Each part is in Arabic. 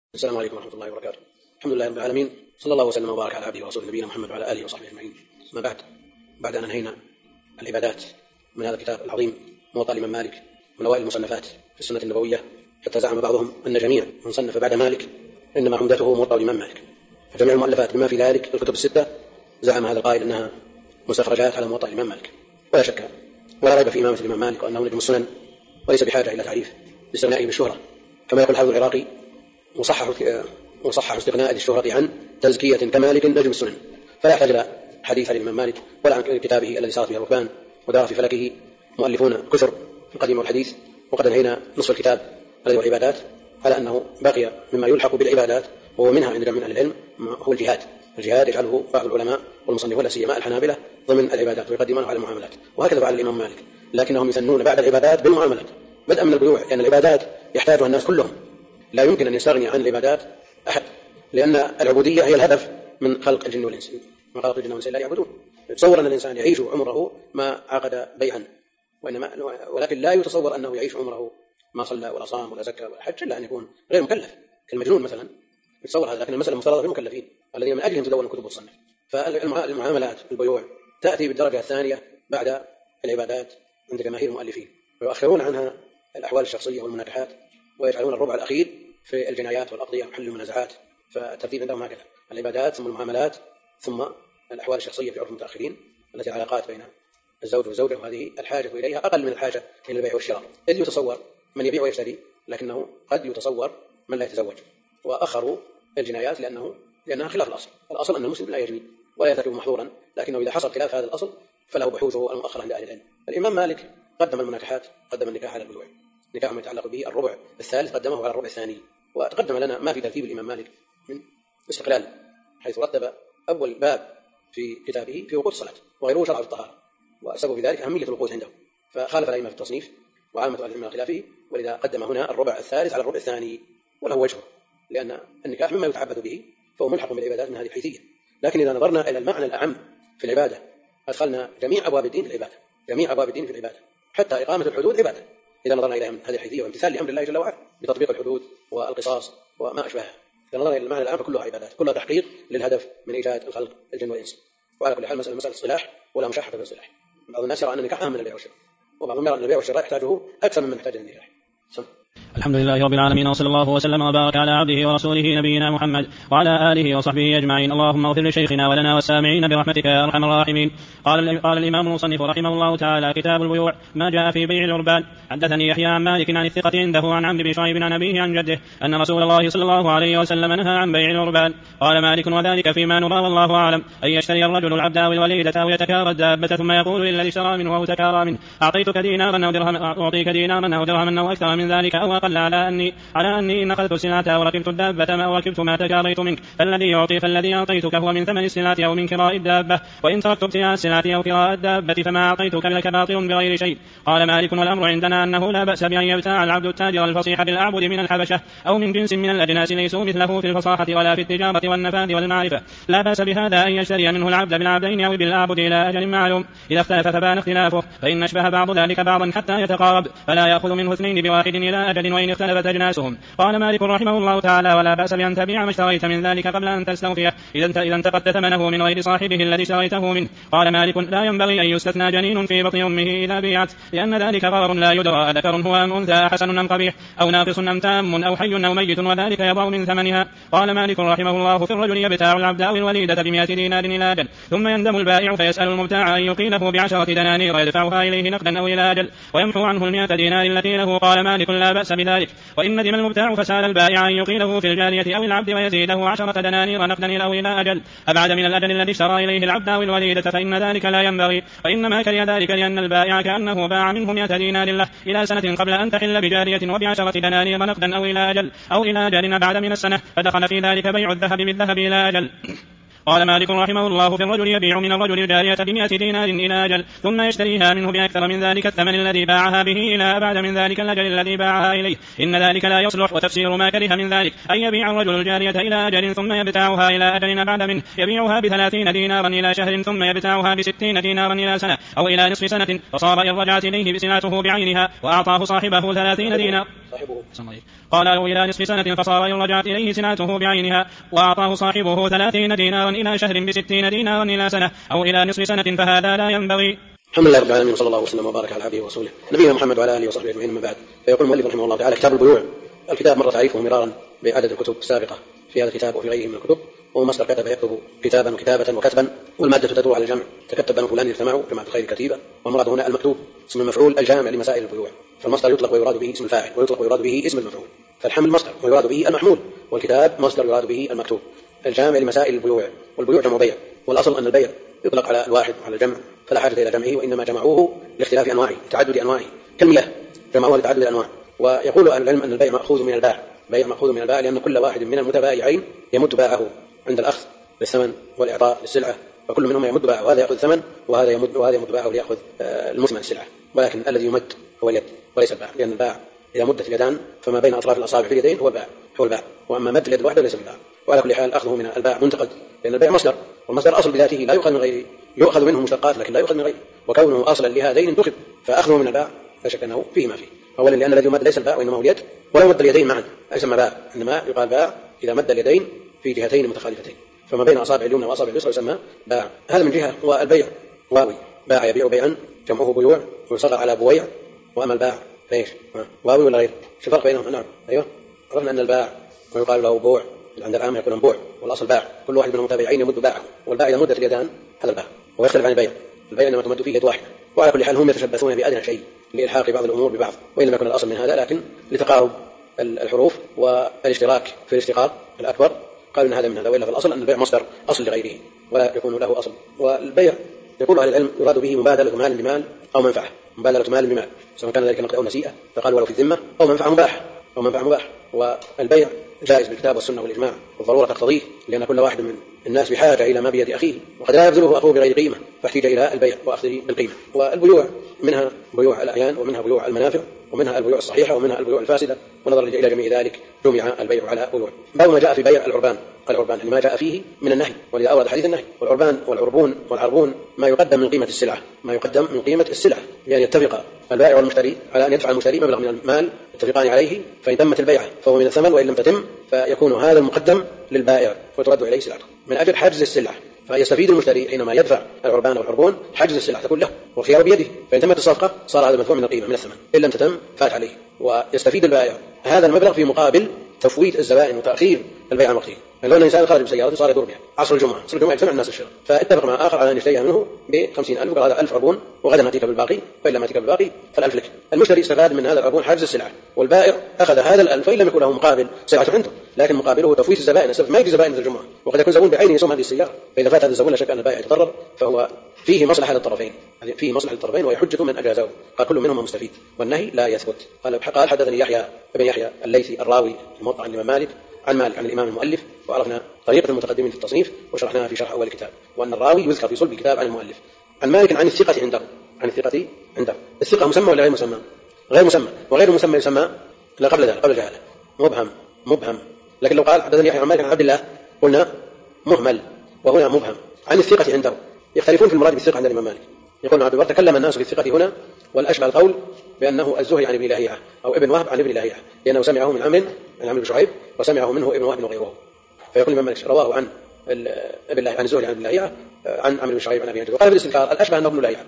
السلام عليكم ورحمة الله وبركاته. الحمد لله رب العالمين، صلى الله وسلم وبارك على عبده ورسوله نبينا محمد وعلى آله وصحبه أجمعين. أما بعد أن أنهينا العبادات من هذا الكتاب العظيم موطأ الإمام مالك من أوائل المصنفات في السنة النبوية، حتى زعم بعضهم أن جميع من صنف بعد مالك إنما عمدته موطأ الإمام مالك، فجميع المؤلفات بما في ذلك الكتب الستة زعم هذا القائل أنها مستخرجات على موطأ الإمام مالك، ولا شك ولا ريب في إمامة الإمام مالك وأنه نجم السنن وليس بحاجة إلى تعريف باستغنائه بالشهرة، كما يقول الحافظ العراقي وصحح استغناء الشهرة عن تزكية كمالك نجم السنن، فلا يحتاج إلى حديث الإمام مالك ولا عن كتابه الذي سارت به الركبان ودار في فلكه مؤلفون كثر في القديم والحديث. وقد انهينا نصف الكتاب الذي هو العبادات على أنه بقي مما يلحق بالعبادات، وهو منها عند جميع أهل العلم هو الجهاد يجعله بعض العلماء والمصنفون لا سيما الحنابلة ضمن العبادات ويقدمونه على المعاملات، وهكذا فعل الإمام مالك، لكنهم يثنون بعد العبادات بالمعاملات بدءا من البيوع، لأن العبادات يحتاجها الناس كلهم، لا يمكن أن يستغني عن العبادات أحد، لأن العبودية هي الهدف من خلق الجن والإنس، ما خلق الجن والإنس لا يعبدون. يتصور أن الإنسان يعيش عمره ما عقد بيعا، ولكن لا يتصور أنه يعيش عمره ما صلى ولا صام ولا زكى ولا حج، إلا أن يكون غير مكلف كالمجنون مثلا، يتصور هذا، لكن المسألة مفترضة في المكلفين الذين من أجلهم تدون الكتب والصنف. فالمعاملات البيوع تأتي بالدرجة الثانية بعد العبادات عند جماهير المؤلفين، ويؤخرون عنها الأحوال الشخصية والمناكحات، ويجعلون الربع الأخير في الجنايات والأقضية وحل المنازعات، فالترتيب عندهم هكذا: العبادات ثم المعاملات ثم الأحوال الشخصية في عرف المتأخرين التي علاقات بين الزوج والزوجة، وهذه الحاجة إليها أقل من الحاجة إلى البيع والشراء، إذ يتصور من يبيع ويشتري، لكنه قد يتصور من لا يتزوج. وأخروا الجنايات لأنها خلاف الأصل أن المسلم لا يجني ولا يترك محظورا، لكنه إذا حصل خلاف هذا الأصل فله بحوثه المؤخرة عند أهل العلم. الإمام مالك قدم المناكحات، قدم النكاح على البيوع، نكاح ما يتعلق به الربع الثالث قدمه على الربع الثاني، وتقدم لنا ما في ترتيب الإمام مالك من استقلال، حيث رتب أول باب في كتابه في وقوت الصلاة وغيره شرع في الطهارة، والسبب في ذلك أهمية الوقوت عنده، فخالف الأئمة في التصنيف وعامة أهل العلم على خلافه، ولذا قدم هنا الربع الثالث على الربع الثاني، وله وجهه، لأن النكاح مما يتعبد به فهو ملحق بالعبادات من هذه الحيثية. لكن إذا نظرنا إلى المعنى الأعم في العبادة أدخلنا جميع أبواب الدين في العبادة، حتى إقامة الحدود عبادة إذا نظرنا إلى هذه الحيثية وامتثال لأمر الله جل وعلا بتطبيق الحدود والقصاص وما أشبهها. إذا نظرنا إلى المعنى الأعم فكلها عبادات، كلها تحقيق للهدف من إيجاد الخلق الجن والإنس. وعلى كل حال مسألة اصطلاح ولا مشاحة في الاصطلاح. بعض الناس يرى أن النكاح أهم من البيع والشراء، وبعضهم يرى أن البيع والشراء يحتاجه أكثر مما يحتاج النكاح. الحمد لله رب العالمين، وصلى الله وسلم وبارك على عبده ورسوله نبينا محمد وعلى آله وصحبه أجمعين. اللهم اغفر لشيخنا ولنا والسامعين برحمتك يا أرحم الراحمين. قال الإمام المصنف رحمه الله تعالى: كتاب البيوع، ما جاء في بيع العربان. حدثني يحيى عن مالك عن الثقة عنده عن عمرو بن شعيب عن أبيه عن جده أن رسول الله صلى الله عليه وسلم نهى عن بيع العربان. قال مالك: وذلك فيما نرى والله أعلم، أن يشتري الرجل العبد أو الوليدة أو يتكارى الدابة ثم يقول للذي اشترى منه أو تكارى منه: أعطيتك دينارا أو درهما، أعطيك دينارا أو درهما أو أكثر من ذلك أو أقل، على أني إن أخذت السلعة وركبت الدابة ما وركبت ما تكاريت منك، فالذي أعطيتك هو من ثمن السلعة أو من كراء الدابة، وإن تركت ابتياع السلعة أو كراء الدابة فما أعطيتك لك باطل بغير شيء. قال مالك: والأمر عندنا أنه لا بأس بأن يبتاع العبد التاجر الفصيح بالأعبد من الحبشة أو من جنس من الأجناس ليسوا مثله في الفصاحة ولا في التجارة والنفاذ والمعرفة، لا بأس بهذا أن يشتري منه العبد بالعبدين أو بالأعبد إلى أجل معلوم، إذا اختلف فبان اختلافه، فإن أشبه بعض ذلك بعضا حتى يتقارب فلا يأخذ منه اثنين بواحد إلى أجل وإن اختلفت أجناسهم. قال مالك رحمه الله تعالى: ولا بأس بأن تبيع ما اشتريت من ذلك قبل أن تستوفيه إذا انتقدت ثمنه من غير صاحبه الذي اشتريته منه. قال مالك: لا ينبغي أن يستثنى جنين في بطن أمه إذا بيعت، لأن ذلك غرر لا يدرى أذكر هو أم أنثى، حسن أم قبيح، أو ناقص أم تام، أو حي أو ميت، وذلك يضع من ثمنها. قال مالك رحمه الله: في الرجل يبتاع العبد أو الوليدة ب100 دينار إلى أجل، ثم يندم البائع فيسأل المبتاع أن يقيله ب10 دنانير يدفعها إليه نقدا أو إلى أجل، ويمحو عنه 100 دينار التي له. قال مالك: لا بأس بذلك، وإن ندم المبتاع فسأل البائع أن يقيله في الجارية أو العبد ويزيده 10 دنانير نقدا أو إلى أجل أبعد من الأجل الذي اشترى إليه العبد أو الوليدة، فإن ذلك لا ينبغي، وإنما كره ذلك لأن البائع كأنه باع منه 100 دينار له إلى سنة قبل أن تحل بجارية وب10 دنانير نقدا أو إلى أجل أبعد من السنة، فدخل في ذلك بيع الذهب بالذهب إلى أجل. قال مالك رحمه الله: في الرجل يبيع من الرجل الجارية ب100 دينار إلى أجل، ثم يشتريها منه بأكثر من ذلك الثمن الذي باعها به إلى أبعد من ذلك الأجل الذي باعها إليه، إن ذلك لا يصلح. وتفسير ما كره من ذلك أن يبيع الرجل الجارية إلى أجل ثم يبتاعها إلى أجل أبعد منه، يبيعها ب30 دينارا إلى شهر ثم يبتاعها ب60 دينارا إلى سنة أو إلى نصف سنة، فصار إن رجعت إليه بسلعته بعينها وأعطاه صاحبه 30 دينار صاحبه. قال له إلى نصف سنة فصار إن رجعت إليه سنته بعينها، وأعطاه صاحبه 30 دينارا إلى شهر ب60 دينارا إلى سنة أو إلى نصف سنة، فهذا لا ينبغي. الحمد لله رب العالمين، صلى الله وسلم وبارك على عبده ورسوله نبينا محمد وعلى آله وصحبه أجمعين. من بعد، فيقول المؤلف رحمه الله تعالى: كتاب البيوع. الكتاب مر تعريفه مرارا بعدد الكتب السابقة في هذا الكتاب وفي غيره من الكتب. وهو مصدر كتب يكتب كتابا وكتابة وكتبا، والمادة تدور على الجمع. تكتب بنو فلان يجتمعوا جماعة الخير كتيبة، والمراد هنا المكتوب اسم المفعول الجامع لمسائل البيوع. فالمصدر يطلق ويراد به اسم الفاعل، ويطلق ويراد به اسم المفعول. فالحمل مصدر ويراد به المحمول، والكتاب مصدر يراد به المكتوب الجامع لمسائل البيوع. والبيوع جمع بيع، والأصل أن البيع يطلق على الواحد وعلى الجمع، فلا حاجة إلى جمعه، وإنما جمعوه لاختلاف أنواعه تعدد أنواعه كالمياه، جمعوها لتعدد الأنواع. ويقول أهل العلم أن البيع مأخوذ من الباع، بيع مأخوذ من الباع، لأن كل واحد من المتبايعين يمد باعه عند الأخذ بالثمن والإعطاء للسلعة، فكل منهم يمد باعه، وهذا يأخذ ثمن وهذا يمد باعه ليأخذ المثمن السلعة. ولكن الذي يمد هو اليد وليس الباع، لأن الباع إذا مدت اليدان فما بين أطراف الأصابع في اليدين هو الباع، وأما مد اليد الواحدة ليس الباع. وعلى كل حال أخذه من الباع منتقد، لأن البيع مصدر، والمصدر أصل بذاته لا يؤخذ من غيره، يؤخذ منه مشتقات لكن لا يؤخذ من غيره، وكونه أصلا لهذين انتخب، فأخذه من الباع لا شك أنه فيه ما فيه. أولا لأن الذي يمد ليس الباع وإنما هو اليد، ولو مد اليدين معا يسمى باع، إنما يقال باع إذا مد اليدين في جهتين متخالفتين، فما بين أصابع اليمنى وأصابع اليسرى يسمى باع. هذا من جهة. والبيع واوي، باع يبيع بيعا جمعه بيوع ويصغر على بويع. وأما الباع ليش واوي ولا غير؟ شو الفرق بينهم؟ نعم أيوه، عرفنا أن الباع ويقال له بوع عند العامة يكون بوع، والأصل باع، كل واحد من المتابعين يمد باعه، والباع إذا مدت اليدان هذا الباع، ويختلف عن البيع. البيع إنما تمد فيه يد واحدة. وعلى كل حال هم يتشبثون بأدنى شيء لإلحاق بعض الأمور ببعض، وإنما يكون الأصل من هذا، لكن لتقارب الحروف والاشتراك في الاشتقاق الأكبر قالوا إن هذا من هذا، وإلا في الأصل أن البيع مصدر أصل لغيره ولا يكون له أصل. والبيع يقول أهل العلم يراد به مبادلة مال بمال أو منفعة، مبادلة مال بمال، سواء كان ذلك نقد أو نسيئة، فقال ولو في الذمة، أو منفعة مباح. والبيع جائز بالكتاب والسنة والإجماع، والضرورة تقتضيه، لأن كل واحد من الناس بحاجة إلى ما بيد أخيه، وقد لا يبذله أخوه بغير قيمة، فاحتاج إلى البيع وأخذه بالقيمة. والبيوع منها بيوع الأعيان، ومنها بيوع المنافع، ومنها البيوع الصحيحة، ومنها البيوع الفاسدة، ونظرا إلى جميع ذلك جمع البيع على بيوع. باب ما جاء في بيع العربان يعني ما جاء فيه من النهي، ولذا أورد حديث النهي. والعربان والعربون ما يقدم من قيمة السلعة، يعني يتفق البائع والمشتري على أن يدفع المشتري مبلغ من المال يتفقان عليه، فإن تمت البيعة فهو من الثمن، وإن لم تتم فيكون هذا المقدم للبائع وترد إليه سلعته من أجل حجز السلعة. فيستفيد المشتري حينما يدفع العربان والعربون حجز السلعة تكون له والخيار بيده، فإن تمت الصفقة صار هذا مدفوع من القيمة من الثمن، إن لم تتم فات عليه. ويستفيد البائع هذا المبلغ في مقابل تفويت الزبائن وتأخير البيع عن وقته. لو أن إنسان خرج بسيارته صار يدور بها عصر الجمعة يجتمع الناس الشراء، فاتفق مع آخر على أن يشتريها منه ب50,000 وقال هذا 1000 عربون، وغدا نأتيك بالباقي، فإن لم أتيك بالباقي فال1000 لك. المشتري استفاد من هذا العربون حجز السلعة، والبائع أخذ هذا ال1000 فإن لم يكن له مقابل سلعة عنده، لكن مقابله تفويت الزبائن. ما يجي زبائن في الجمعة، وقد يكون زبون بعينه يصوم هذه السيارة، فإذا فات هذا الزبون لا شك أن البائع يتضرر، فهو فيه مصلحة للطرفين، ويحجة من أجازه، قال كل منهما مستفيد والنهي لا يثبت. قال حدثني يحيى بن يحيى الليثي الراوي الموطأ عن الإمام مالك عن الإمام المؤلف، وعرفنا طريقة المتقدمين في التصنيف وشرحناها في شرح أول الكتاب، وأن الراوي يذكر في صلب الكتاب عن المؤلف. عن مالك عن الثقة عنده. الثقة مسمى ولا غير مسمى؟ غير مسمى، وغير مسمى يسمى لا قبل ذلك، قبل جهالة، مبهم. لكن لو قال حدثني يحيى عن مالك عن عبد الله قلنا مهمل، وهنا مبهم. عن الثقة عنده يختلفون في المراد بالثقة عند الإمام مالك. يقول عبد البر تكلم الناس في الثقة هنا، والأشبه القول بأنه الزهري عن ابن لهيعة أو ابن وهب عن ابن لهيعة، لأنه سمعه من عمرو بن شعيب، وسمعه منه ابن وهب وغيره. فيقول الإمام مالك رواه عن الزهري عن ابن لهيعة عن عمرو بن شعيب عن أبي هريرة. وقال بالاستنكار الأشبه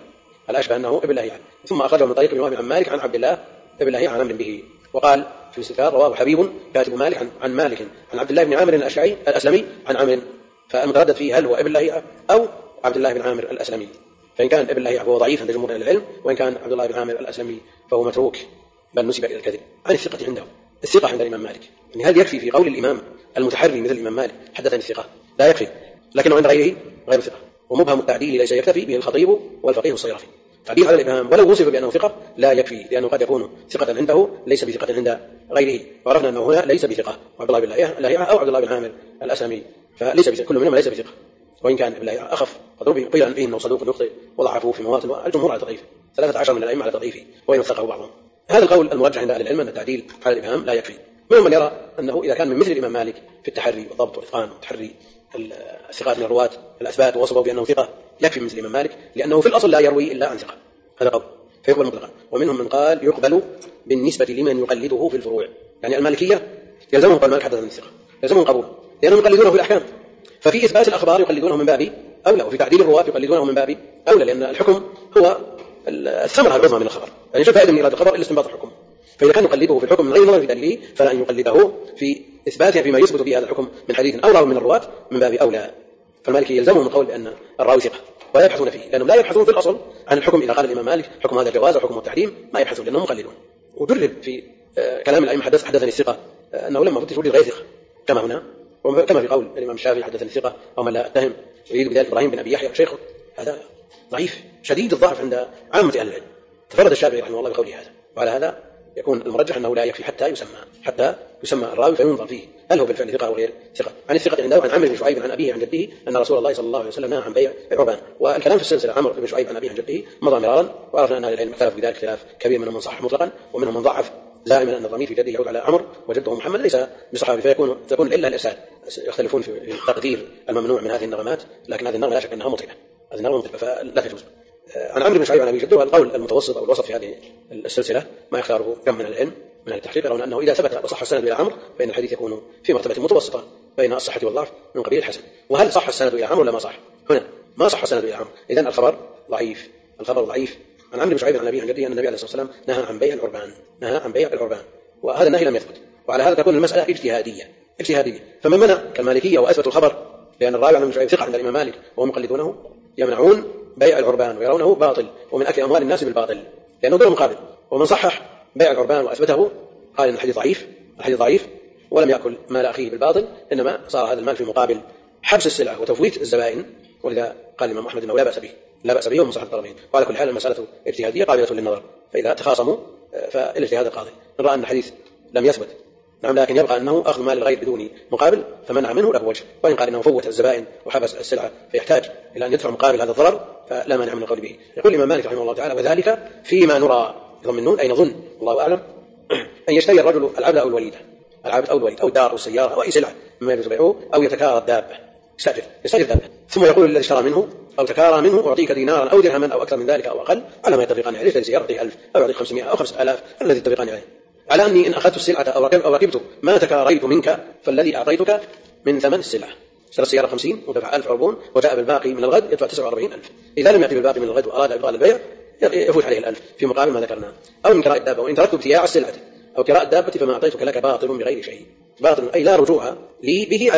أنه ابن لهيعة، ثم أخرجه من طريق ابن وهب عن مالك عن عبد الله ابن لهيعة عن عمرو به. وقال في الاستنكار رواه حبيب كاتب مالك عن مالك عن عبد الله بن عامر الأسلمي عن عمرو، فالمتردد فيه هل هو ابن لهيعة أو عبد الله بن عامر الأسلمي، فإن كان ابن لهيعة فهو ضعيف عند جمهور العلم، وإن كان عبد الله بن عامر الأسلمي فهو متروك بل نسب إلى الكذب. عن الثقة عنده، الثقة عند الإمام مالك يعني هل يكفي في قول الإمام المتحري مثل الإمام مالك حدثني الثقة؟ لا يكفي، لكنه عند غيره غير ثقة. ومبهم التعديل ليس يكتفي به الخطيب والفقيه الصيرفي. تعديل على الإبهام ولو وصف بأنه ثقة لا يكفي، لأنه قد يكون ثقة عنده ليس بثقة عند غيره، وعرفنا أنه هنا ليس بثقة عبد الله بن لهيعة أو عبد الله بن عامر الأسلمي، فليس بثقة، كل منهم ليس بثقة. وإن كان ابن لهيعة أخف قد قيل فيه أنه صدوق يخطئ وضعفوه في مواطن، والجمهور على تضعيفه، 13 من الأئمة على تضعيفه وإن وثقه بعضهم. هذا القول المرجح عند أهل العلم أن التعديل على الإبهام لا يكفي. منهم من يرى أنه إذا كان من مثل الإمام مالك في التحري والضبط والإتقان وتحري الثقات من الرواة الأثبات ووصفوا بأنه ثقة يكفي مثل الإمام مالك، لأنه في الأصل لا يروي إلا عن ثقة، هذا قول. فيقبل مطلقا. ومنهم من قال يقبل بالنسبة لمن يقلده في الفروع. يعني المالكية يلزمهم قول مالك حدث الثقة، يلزمهم قبول لأنهم يقلدونه في الأحكام. ففي إثبات الأخبار يقلدونه من باب أولى، وفي تعديل الرواة يقلدونه من باب أولى، لأن الحكم هو الثمرة العظمى من الخبر. يعني شو فائدة من إيراد الخبر إلا استنباط الحكم؟ فإذا كان يقلده في الحكم من غير نظر في دليله فلا أن يقلده في إثباته فيما يثبت به هذا الحكم من حديث أو راوي من الرواة من باب أولى. فالمالكي يلزمهم القول بأن الراوي ثقة ولا يبحثون فيه، لأنهم لا يبحثون في الأصل عن الحكم. إذا قال الإمام مالك حكم هذا الجواز أو حكم التحريم ما يبحثون لأنهم مقلدون. وجرب في كلام الأئمة حدثني الثقة أنه لما فتش وجد غير ثقة كما هنا، وكما في قول الإمام الشافعي حدثني الثقة أو من لا أتهم، يريد بذلك إبراهيم بن أبي يحيى شيخه. هذا ضعيف شديد الضعف عند عامة أهل العلم. تفرد الشافعي رحمه الله بقوله هذا. وعلى هذا يكون المرجح أنه لا يكفي حتى يسمى الراوي فينظر فيه هل هو بالفعل ثقة أو غير ثقة. عن الثقة عنده عن عمرو بن شعيب عن أبيه عن جده أن رسول الله صلى الله عليه وسلم نهى عن بيع العربان. والكلام في السلسلة عمرو بن شعيب عن أبيه عن جده مضى مرارا، وعرفنا أن أهل العلم اختلفوا بذلك خلاف كبير، منهم من صح مطلقا ومنهم من ضعف زائما أن الضمير في جده يعود على عمرو وجده محمد ليس بصحابي، تكون إلا الإرسال. يختلفون في تقدير الممنوع من هذه النغمات، لكن هذه النغمة لا شك أنها مطربة، هذه النغمة مطربة فلا تجوز. عن عمرو بن شعيب عن أبي جده القول المتوسط أو الوسط في هذه السلسلة ما يختاره كم من العلم من التحقيق، يرون أنه إذا ثبت وصح السند إلى عمرو فإن الحديث يكون في مرتبة متوسطة بين الصحة والضعف من قبيل الحسن. وهل صح السند إلى عمرو ولا ما صح؟ هنا ما صح السند إلى عمرو، إذن الخبر ضعيف. عن عمرو بن شعيب عن النبي عن جده أن النبي عليه الصلاة والسلام نهى عن بيع العربان، وهذا النهي لم يثبت، وعلى هذا تكون المسألة اجتهادية. فمن منع كالمالكية وأثبتوا الخبر لأن الراوي عن ابن شعيب ثقة عند الإمام مالك وهم مقلدونه يمنعون بيع العربان ويرونه باطل ومن أكل أموال الناس بالباطل لأنه دون مقابل. ومن صحح بيع العربان وأثبته قال إن الحديث ضعيف ولم يأكل مال أخيه بالباطل، إنما صار هذا المال في مقابل حبس السلعة وتفويت الزبائن، ولذا قال الإمام أحمد إنه لا بأس به ومصلحة الطرفين. وعلى كل حال المسألة اجتهادية قابلة للنظر، فإذا تخاصموا فالاجتهاد القاضي إن رأى أن الحديث لم يثبت نعم، لكن يبقى أنه أخذ مال الغير بدون مقابل فمنع منه له وجه، وإن قال إنه فوت الزبائن وحبس السلعة فيحتاج إلى أن يدفع مقابل هذا الضرر فلا مانع من القول به. يقول الإمام مالك رحمه الله تعالى وذلك فيما نرى ضمن النون أي نظن الله أعلم أن يشتري الرجل العبد أو الوليد أو الدار أو السيارة أو أي سلعة مما يجوز بيعه، أو يتكارى الدابة يستأجر دابة، ثم يقول الذي اشترى منه أو تكارى منه أعطيك دينارا أو درهما أو أكثر من ذلك أو أقل على ما يتفقان عليه، الذي سيعطيه 1000 أو يعطيك 500 أو 5000 الذي يتفقان عليه، على أني إن أخذت السلعة أو ركبت ما تكاريت منك فالذي أعطيتك من ثمن السلعة. اشترى السيارة 50 ودفع 1000 عربون وجاء بالباقي من الغد يدفع 49000. إذا لم يأتي بالباقي من الغد وأراد إبطال البيع يفوت عليه 1000 في مقابل ما ذكرناه. أو من كراء الدابة، وإن تركت ابتياع السلعة أو كراء الدابة فما أعطيتك لك باطل بغير شيء، باطل أي لا رجوع لي به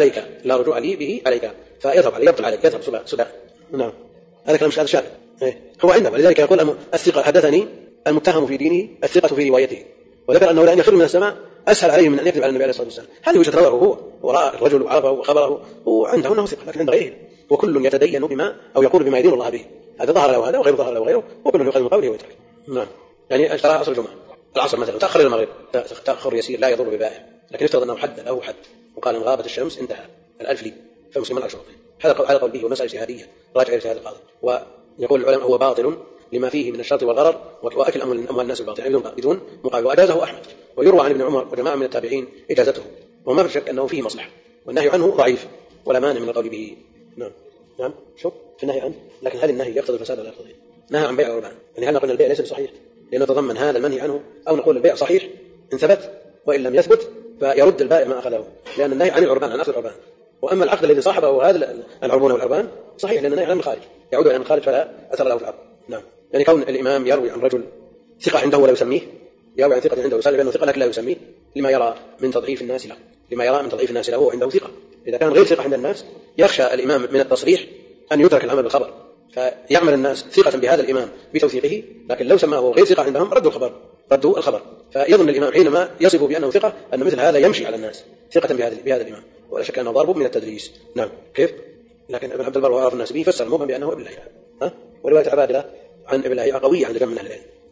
عليك فيذهب عليه يبطل عليك يذهب سدى. نعم هذا كلام هذا شاذ هو عندنا، ولذلك يقول الثقة حدثني المتهم في دينه الثقة في روايته، وذكر أنه لأن يخر من السماء أسهل عليه من أن يكذب على النبي عليه الصلاة والسلام. هذه وجهة نظره هو، ورأى الرجل وعرفه وخبره وعنده أنه ثقة، لكن عند غيره وكل يتدين بما أو يقول بما يدين الله به، هذا ظهر له هذا وغير ظهر له غيره وكل يقدم قوله ويترك. نعم يعني اشترى أصل الجمعة العصر مثلا تأخر إلى المغرب تأخر يسير لا يضر ببائع، لكن افترض أنه حد له حد وقال إن غابت الشمس انتهى 1000 لي فمسلم من أشرطه، هذا قول به والمسألة اجتهادية راجع إلى هذا القاضي. ويقول العلماء هو باطل لما فيه من الشرط والغرر وأكل أموال الناس بالباطل بدون مقابل، وأجازه أحمد، ويروى عن ابن عمر وجماعة من التابعين إجازته، وما في شك أنه فيه مصلحة، والنهي عنه ضعيف ولا مانع من القول به. نعم شوف في النهي عنه، لكن هل النهي يقتضي الفساد ولا يقتضي؟ نهى عن بيع العربان، يعني هل نقول البيع ليس بصحيح لأنه تضمن هذا المنهي عنه، أو نقول البيع صحيح إن ثبت وإن لم يثبت فيرد البائع ما أخذه، لأن النهي عن العربان عن أخذ العربان. وأما العقد الذي صاحبه هذا العربون والعربان صحيح لأن النهي عن الخارج يعود عن الخارج فلا أثر له في العقد. نعم يعني كون الإمام يروي عن رجل ثقة عنده ولا يسميه، يروي عن ثقة عنده ويسأل بأنه ثقة لكن لا يسميه لما يرى من تضعيف الناس له وعنده ثقة. إذا كان غير ثقة عند الناس يخشى الإمام من التصريح أن يترك العمل بالخبر، فيعمل الناس ثقة بهذا الإمام بتوثيقه، لكن لو سماه غير ثقة عندهم ردوا الخبر، فيظن الإمام حينما يصف بأنه ثقة أن مثل هذا يمشي على الناس ثقة بهذا الإمام، ولا شك أنه ضرب من التدريس. نعم كيف؟ لكن ابن عبد البر وعرف الناس به فسر المبهم بأنه ابن لهيعة. ورواية عبادلة عن ابن لهيعة قوية عند جمع من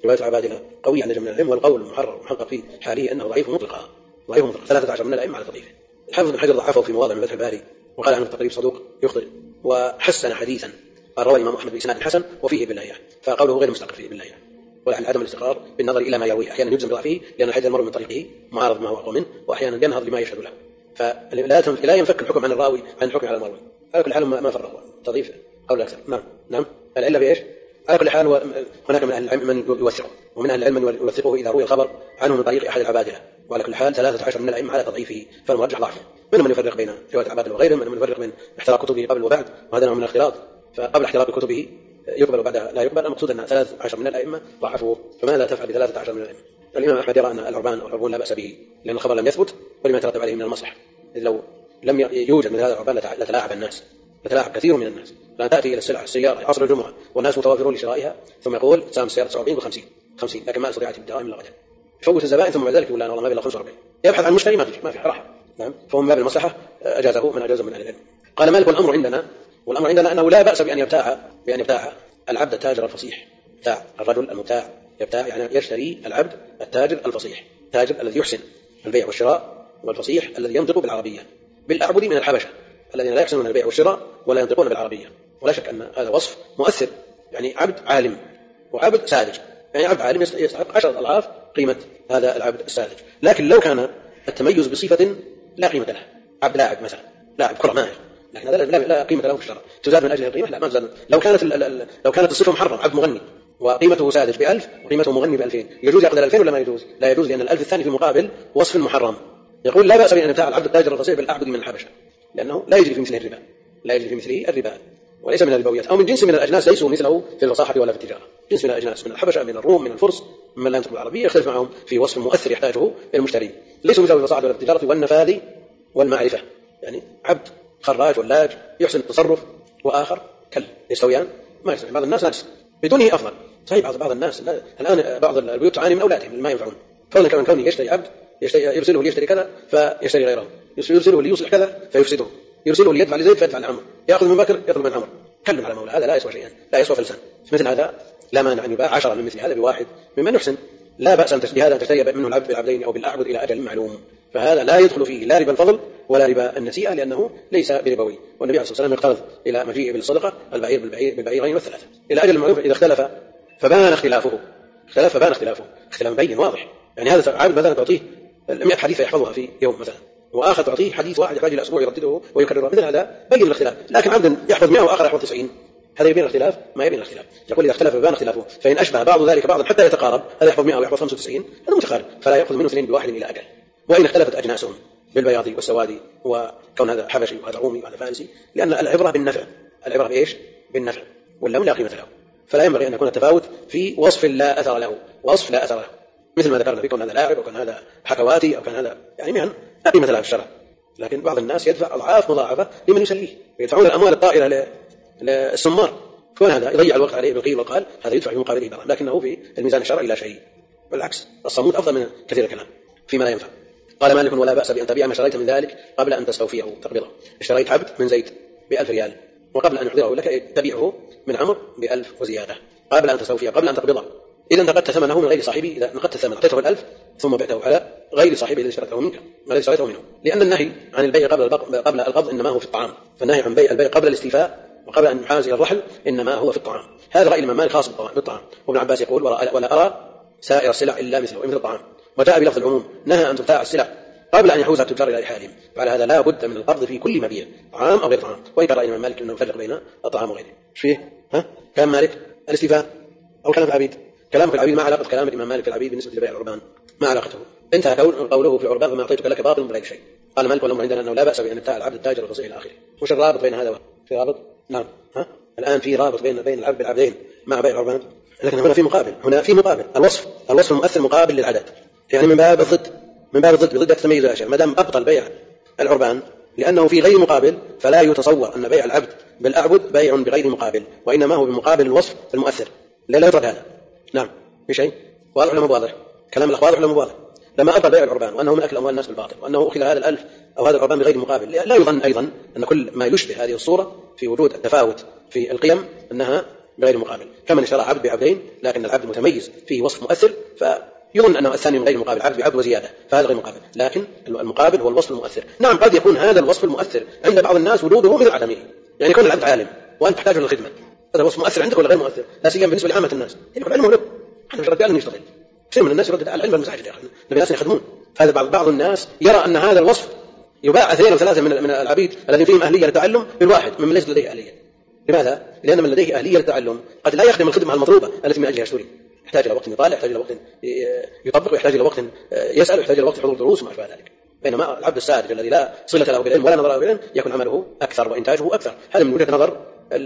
العلم، والقول المحرر محقق في حاله أنه ضعيف مطلقا 13 من الأئمة على تضعيفه. الحافظ بن حجر ضعفه في مواضع من فتح الباري وقال عنه التقريب صدوق يخطئ، وحسن حديثا قال روى الإمام أحمد بإسناد حسن وفيه ابن لهيعة، فقوله غير مستقر فيه ابن لهيعة، ولعل عدم الاستقرار بالنظر إلى ما يرويه، أحيانا يجزم بضعفه لأن الحديث المر من طريقه معارض ما هو أقوى منه، وأحيانا ينهض لما يشهد له، فلا ينفك الحكم عن الراوي عن الحكم على المروي. على كل حال ما فرق تضيف قول أكثر. نعم العلة بإيش؟ على كل حال هناك من أهل العلم من يوثقه، ومن أهل العلم من يوثقه إذا روي الخبر عنه من طريق أحد العبادلة، وعلى كل حال 13 من الأئمة على تضعيفه، فالمرجح ضعفه. من يفرق بين رواية العبادلة وغيرهم، من يفرق بين احتراق كتبه قبل وبعد، وهذا نوع من الاختلاط، فقبل احتراق كتبه يقبل وبعدها لا يقبل. المقصود أن 13 من الأئمة ضعفوه، فماذا تفعل ب 13 من الأئمة؟ الإمام أحمد يرى أن العربان أو العربون لا بأس به، لأن الخبر لم يثبت ولما يترتب عليه من المصلحة. لو لم يوجد من هذا العربان لتلاعب الناس، لتلاعب كثير من الناس. لأن تأتي إلى السيارة عصر الجمعة والناس متوافرون لشرائها، ثم يقول سام السيارة 40 و50، لكن ما استطيعت الدراهم إلا غدا، يفوت الزبائن، ثم بعد ذلك يقول لا والله ما بلا 45، يبحث عن مشتري ما في راحة. نعم، فهو من باب المصلحة أجازه من أجازه من أهل العلم. قال مالك والأمر عندنا أنه لا بأس بأن يبتاع العبد التاجر الفصيح. يبتاع الرجل المبتاع، يبتاع يعني يشتري العبد التاجر الفصيح، التاجر الذي يحسن البيع والشراء، والفصيح الذي ينطق بالعربية، بالأعبد من الحبشة الذين لا يحسنون البيع والشراء ولا ينطقون بالعربية. ولا شك أن هذا وصف مؤثر، يعني عبد عالم وعبد ساذج، يعني عبد عالم يستحق 10 أضعاف قيمة هذا العبد الساذج. لكن لو كان التميز بصفة لا قيمة له، عبد لاعب مثلا، لاعب كرة ماهر، لكن هذا لا قيمة له في الشرع، تزاد من أجل القيمة؟ لا، ما تزاد. لو كانت الصفة محرم، عبد مغني وقيمته ساذج ب1000 وقيمته مغني ب2000، يجوز يأخذ 2000 ولا ما يجوز؟ لا يجوز، لأن 1000 الثاني في مقابل وصف محرم. يقول لا بأس بأن يبتاع العبد التاجر الفصيح بالأعبد من الحبشة، لأنه لا يجري في مثله الربا، وليس من الربويات، أو من جنس من الأجناس ليسوا مثله في الفصاحة ولا في التجارة، جنس من الأجناس، من الحبشة، من الروم، من الفرس، من لا ينطق بالعربية، يختلف معهم في وصف مؤثر يحتاجه المشتري، ليسوا مثله في الفصاحة ولا في التجارة والنفاذ والمعرفة. يعني عبد خراج ولاج يحسن التصرف، وآخر كل، يستويان؟ ما يستوي. بعض الناس ناجس بدونه أفضل، صحيح. بعض الناس الآن بعض البيوت تعاني من أولادهم ما ينفعون، فضلا كونه يشتري عبد، يرسله ليشتري كذا فيشتري غيره، يرسله ليصلح كذا فيفسده، يرسله ليدفع لزيد فيدفع لعمر، يأخذ من بكر يأخذ من عمر، كلم على مولى، هذا لا يسوى شيئا، لا يسوى فلسان. مثل هذا لا مانع أن يباع 10 من مثل هذا بواحد ممن يحسن، لا بأس أن تشتري منه العبد بالعبدين أو بالأعبد إلى أجل معلوم، فهذا لا يدخل فيه لا ربا الفضل ولا ربا النسيئة، لأنه ليس بربوي. والنبي عليه الصلاة والسلام يقترض إلى مجيء بالصدقة البعير بالبعيرين والثلاثة إلى أجل المعروف، إذا اختلف فبان اختلافه، اختلاف بين واضح. يعني هذا عبد مثلا تعطيه 100 حديث يحفظها في يوم مثلا، وآخر تعطيه حديث واحد يحتاج إلى أسبوع يردده ويكرره، مثل هذا بين الاختلاف. لكن عبد يحفظ 100 وآخر يحفظ 90، هذا يبين الاختلاف؟ ما يبين الاختلاف. يقول إذا اختلف بان اختلافه، فإن أشبه بعض ذلك بعضا حتى يتقارب، هذا يحفظ 100 ويحفظ 95، هذا متقارب، فلا يأخذ منه 2 بواحد إلى أجل. وإن اختلفت أجناسهم بالبياض والسواد، وكون هذا حبشي وهذا رومي وهذا فارسي، لأن العبرة بالنفع، العبرة بإيش؟ بالنفع، واللون لا قيمة له، فلا ينبغي أن يكون التفاوت في وصف لا أثر له، وصف لا أثر له، مثل ما ذكرنا، بكون هذا لاعب وكان هذا حكواتي أو كان هذا يعني مهن لا قيمة لها في الشرع. لكن بعض الناس يدفع أضعاف مضاعفة لمن يسليه، يدفعون الأموال الطائلة للسمار، كون هذا يضيع الوقت عليه بالقيل والقال، هذا يدفع في مقابله ضرر، لكنه في الميزان الشرعي لا شيء، بالعكس الصمود أفضل من كثير الكلام فيما لا ينفع. قال مالك ولا بأس بأن تبيع ما اشتريت من ذلك قبل أن تستوفيه تقبضه. اشتريت عبد من زيد ب1000 ريال، وقبل أن يحضره لك تبيعه من عمر ب1000 وزيادة قبل أن تستوفيه، قبل أن تقبضه. إذا نقدت ثمنه من غير صاحبه، إذا نقدت الثمن أعطيته ال1000 ثم بعته على غير صاحبه الذي اشتريته منك، الذي اشتريته منه، لأن النهي عن البيع قبل القبض إنما هو في الطعام، فالنهي عن بيع البيع قبل الاستيفاء وقبل أن يحاز إلى الرحل إنما هو في الطعام. هذا رأي الإمام مالك خاص بالطعام. وابن عباس يقول ولا أرى سائر السلع إلا مثل الطعام. وجاء بلفظ العموم نهى أن تبتاع السلع قبل أن يحوزها التجار إلى رحالهم، فعلى هذا لا بد من القبض في كل مبيع، طعام أو غير طعام. وإن كان رأي الإمام مالك أنه يفرق بين الطعام وغيره. ايش فيه؟ كلام مالك الاستيفاء أو كلام في العبيد؟ كلام في العبيد ما علاقة كلام الإمام مالك في العبيد بالنسبة لبيع العربان؟ ما علاقته؟ انتهى قوله في العربان فما أعطيتك لك باطل بغير شيء. قال مالك والأمر عندنا أنه لا بأس بأن يبتاع العبد التاجر الفصيح إلى آخره. وش الرابط بين هذا في رابط؟ نعم. الآن في رابط بين العبد بالعبدين مع بيع العربان، لكن هنا في مقابل الوصف المؤثر مقابل للعدد، يعني من باب الضد بضد التمييز الأشياء. ما دام أبطل بيع العربان لأنه في غير مقابل، فلا يتصور أن بيع العبد بالأعبد بيع بغير مقابل، وإنما هو بمقابل الوصف المؤثر. لا يفرق هذا. نعم، في شيء واضح ولا مو واضح؟ كلام الأخ واضح ولا مو واضح؟ لما أبطل بيع العربان وأنه من أكل أموال الناس بالباطل، وأنه أخذ هذا ال1000 أو هذا العربان بغير مقابل، لا يظن أيضا أن كل ما يشبه هذه الصورة في وجود التفاوت في القيم أنها بغير مقابل. كمن اشترى عبد بعبدين لكن العبد متميز فيه وصف مؤثر، فيظن أنه الثاني من غير مقابل، عبد بعبد وزيادة، فهذا غير مقابل. لكن المقابل هو الوصف المؤثر. نعم، قد يكون هذا الوصف المؤثر عند بعض الناس وجوده مثل عدمه، يعني يكون العبد عالم وأنت تحتاج للخدمة، هذا وصف مؤثر عندك ولا غير مؤثر؟ لا سيما بالنسبة لعامة الناس، يبقى علمه له، احنا مش رجال نشتغل. كثير من الناس يردد على العلم المساجد، يا أخي نبي ناس يخدمون. هذا بعض الناس يرى أن هذا الوصف يباع 2 أو 3 من العبيد الذين فيهم أهلية للتعلم بالواحد ممن ليس لديه أهلية، لماذا؟ لأن من لديه أهلية للتعلم قد لا يخدم الخدمة المطلوبة التي من أجلها يشتري، يحتاج إلى وقت يطالع، يحتاج إلى وقت يطبق، يحتاج إلى وقت يسأل، يحتاج إلى وقت حضور دروس وما أشبه ذلك. بينما العبد الساذج الذي لا صلة له بالعلم ولا نظر له بالعلم يكون عمله أكثر وإنتاجه أكثر. هذا من وجهة نظر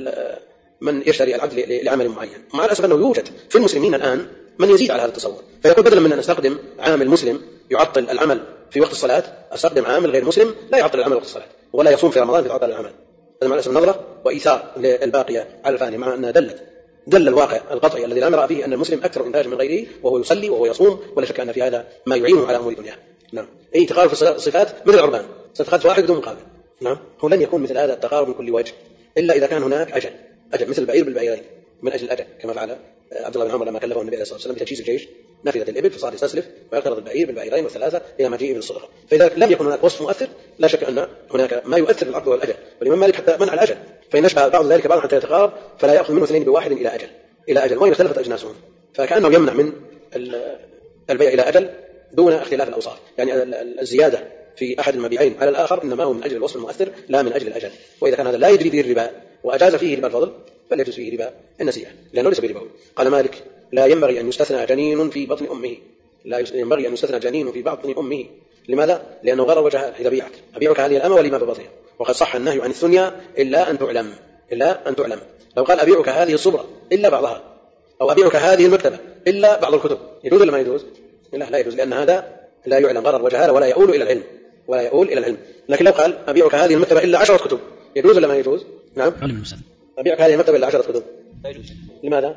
من يشتري العبد لعمل معين. مع الأسف أنه يوجد في المسلمين الآن من يزيد على هذا التصور، فيقول بدلا من أن أستخدم عامل مسلم يعطل العمل في وقت الصلاة أستخدم عامل غير مسلم لا يعطل العمل وقت الصلاة ولا يصوم في رمضان يتعطل العمل. هذا مع الأسف النظرة وإيثار للباقية على الفاني، مع أنها دل الواقع القطعي الذي لا نرى فيه أن المسلم أكثر إنتاجا من غيره وهو يصلي وهو يصوم، ولا شك أن في هذا ما يعينه على أمور الدنيا. نعم. أي تقارب في الصفات مثل العربان، صفات واحد بدون مقابل. نعم. هو لن يكون مثل هذا التقارب من كل وجه إلا إذا كان هناك أجل مثل البعير بالبعيرين من أجل الأجل، كما فعل عبد الله بن عمر لما كلفه النبي عليه الصلاة والسلام بتجهيز الجيش، نفذت الإبل فصار يستسلف ويقترض البعير بالبعيرين والثلاثة إلى مجيء ابن الصدقة. فإذا لم يكن هناك وصف مؤثر لا شك أن هناك ما يؤثر بالعقد والأجل، والإمام مالك حتى منع الأجل، فإن أشبه بعض ذلك بعضا حتى يتقارب فلا يأخذ منه اثنين بواحد إلى أجل وإن اختلفت أجناسهم، فكأنه يمنع من البيع إلى أجل دون اختلاف الأوصاف. يعني الزيادة في أحد المبيعين على الآخر إنما هو من أجل الوصف المؤثر لا من أجل الأجل. وإذا كان هذا لا يجري فيه الربا وأجاز فيه ربا الفضل فليجوز فيه ربا النسيئة لأنه ليس بربا. قال مالك لا ينبغي أن يستثنى جنين في بطن أمه، لا ينبغي أن يستثنى جنين في بطن أمه. لماذا؟ لأنه غرر وجهها إذا أبيعك هذه الأمة ولما ببطنها، وقد صح النهي عن الثنيا إلا أن تعلم. لو قال أبيعك هذه الصبرة إلا بعضها أو أبيعك هذه المكتبة إلا بعض الكتب يجوز ولا ما يجوز؟ لا يجوز، لأن هذا لا يعلم غرر وجهها ولا يؤول إلى العلم. لكن لو قال أبيعك هذه المكتبة إلا 10 كتب يجوز ولا ما يجوز؟ نعم. أبيعك هذه المكتبة إلا 10 كتب لا يجوز. لماذا؟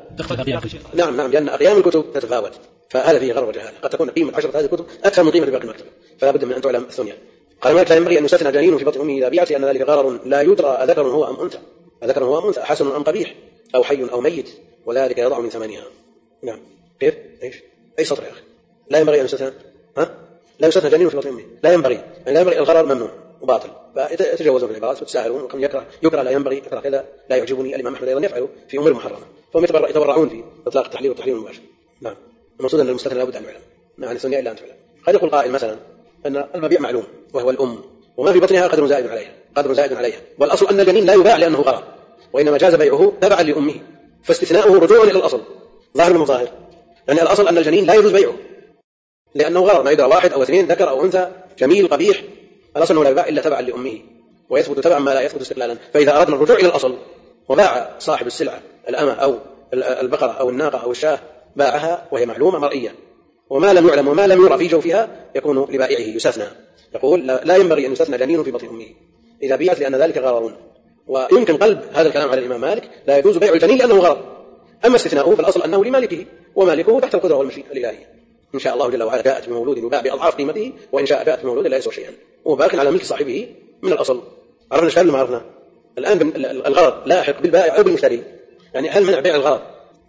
نعم لأن أقيام الكتب تتفاوت، فهذا فيه غرر وجهها، قد تكون قيمة 10 هذه الكتب أكثر من قيمة باقي المكتبة، فلا بد من أن تعلم الثنيا. قال مالك لا ينبغي أن يستثنى جنين في بطن أمه إذا بيعت، لأن ذلك غرر لا يدرى أذكر هو أم أنثى، حسن أم قبيح أو حي أو ميت، وذلك يضع من ثمنها. نعم. كيف؟ أي سطر يا أخي؟ لا ينبغي أن يستثنى لا يستثنى جنين في بطن أمه، لا ينبغي الغرر ممنوع وباطل، فتجاوزوا بالعبارات وتساهلون وكم يكره لا ينبغي يكره كذا لا يعجبني. الإمام أحمد أيضا يفعله في أمور محرمة، فهم يتبرعون في إطلاق التحليل والتحريم المباشر. نعم. المقصود أن المستثنى لابد أن يعلم، عن الثنيا إلا أن تعلم. قد يقول قائل مثلا أن المبيع معلوم وهو الأم وما في بطنها قدر زائد عليها، والأصل أن الجنين لا يباع لأنه غرر، وإنما جاز بيعه تبعا لأمه، فاستثناؤه رجوع إلى الأصل ظاهر من مظاهر. يعني الأصل أن الجنين لا يجوز بيعه لأنه غرر، ما يدرى واحد أو اثنين ذكر أو أنثى جميل قبيح، الأصل أنه لا يباع إلا تبعا لأمه، ويثبت تبعا ما لا يثبت استقلالا. فإذا أردنا الرجوع إلى الأصل وباع صاحب السلعة الأمة أو البقرة أو الناقة أو الشاة باعها وهي معلومة مرئية وما لم يعلم وما لم يرى في جوفها يكون لبائعه يستثنى. يقول لا ينبغي أن يستثنى جنين في بطن أمه إذا بيعت لأن ذلك غرر. ويمكن قلب هذا الكلام على الإمام مالك لا يجوز بيع الجنين لأنه غرر، أما استثناؤه فالأصل أنه لمالكه ومالكه تحت القدرة والمشيئة الإلهية. إن شاء الله جل وعلا جاءت بمولود يباع بأضعاف قيمته، وإن شاء جاءت بمولود لا يسوى شيئا وباق على ملك صاحبه من الأصل. عرفنا الشيء ما عرفنا الآن الغرر لاحق بالبائع أو بالمشتري. يعني هل منع بيع الغرر